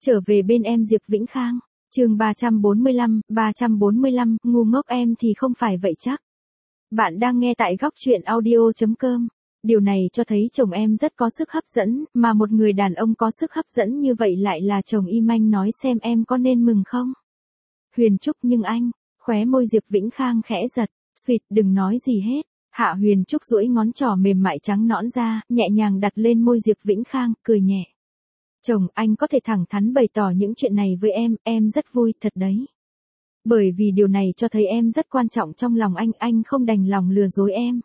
Trở về bên em Diệp Vĩnh Khang. Chương 345, ngu ngốc em thì không phải vậy chắc. Bạn đang nghe tại góc truyện audio.com. Điều này cho thấy chồng em rất có sức hấp dẫn, mà một người đàn ông có sức hấp dẫn như vậy lại là chồng Y Manh, nói xem em có nên mừng không? Huyền Trúc, nhưng anh, khóe môi Diệp Vĩnh Khang khẽ giật, suýt đừng nói gì hết. Hạ Huyền Trúc duỗi ngón trỏ mềm mại trắng nõn ra, nhẹ nhàng đặt lên môi Diệp Vĩnh Khang, cười nhẹ. Chồng, anh có thể thẳng thắn bày tỏ những chuyện này với em rất vui thật đấy. Bởi vì điều này cho thấy em rất quan trọng trong lòng anh không đành lòng lừa dối em.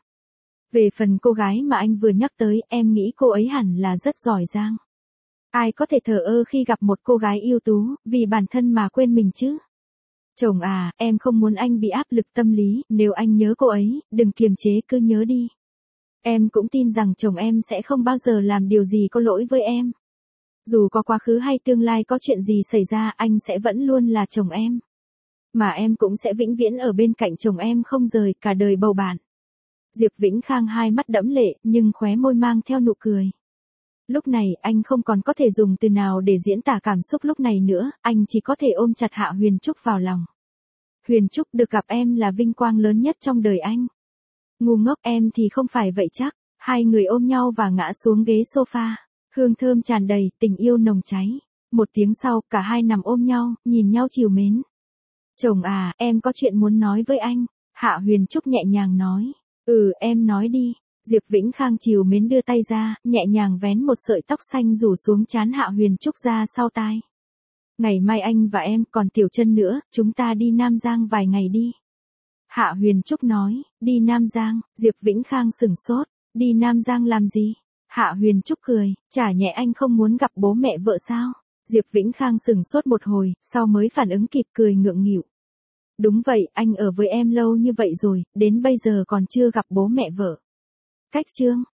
Về phần cô gái mà anh vừa nhắc tới, em nghĩ cô ấy hẳn là rất giỏi giang. Ai có thể thờ ơ khi gặp một cô gái ưu tú, vì bản thân mà quên mình chứ? Chồng à, em không muốn anh bị áp lực tâm lý, nếu anh nhớ cô ấy, đừng kiềm chế, cứ nhớ đi. Em cũng tin rằng chồng em sẽ không bao giờ làm điều gì có lỗi với em. Dù có quá khứ hay tương lai có chuyện gì xảy ra, anh sẽ vẫn luôn là chồng em. Mà em cũng sẽ vĩnh viễn ở bên cạnh chồng em không rời, cả đời bầu bạn. Diệp Vĩnh Khang hai mắt đẫm lệ, nhưng khóe môi mang theo nụ cười. Lúc này, anh không còn có thể dùng từ nào để diễn tả cảm xúc lúc này nữa, anh chỉ có thể ôm chặt Hạ Huyền Trúc vào lòng. Huyền Trúc, được gặp em là vinh quang lớn nhất trong đời anh. Ngu ngốc, em thì không phải vậy chắc. Hai người ôm nhau và ngã xuống ghế sofa. Hương thơm tràn đầy, tình yêu nồng cháy. Một tiếng sau, cả hai nằm ôm nhau, nhìn nhau trìu mến. Chồng à, em có chuyện muốn nói với anh. Hạ Huyền Trúc nhẹ nhàng nói. Em nói đi. Diệp Vĩnh Khang trìu mến đưa tay ra, nhẹ nhàng vén một sợi tóc xanh rủ xuống trán Hạ Huyền Trúc ra sau tai. Ngày mai anh và em còn Tiểu Chân nữa, chúng ta đi Nam Giang vài ngày đi. Hạ Huyền Trúc nói, đi Nam Giang. Diệp Vĩnh Khang sửng sốt, đi Nam Giang làm gì? Hạ Huyền Trúc cười, chả nhẽ anh không muốn gặp bố mẹ vợ sao? Diệp Vĩnh Khang sửng sốt một hồi, sau mới phản ứng kịp, cười ngượng nghịu. Đúng vậy, anh ở với em lâu như vậy rồi, đến bây giờ còn chưa gặp bố mẹ vợ. Cách chương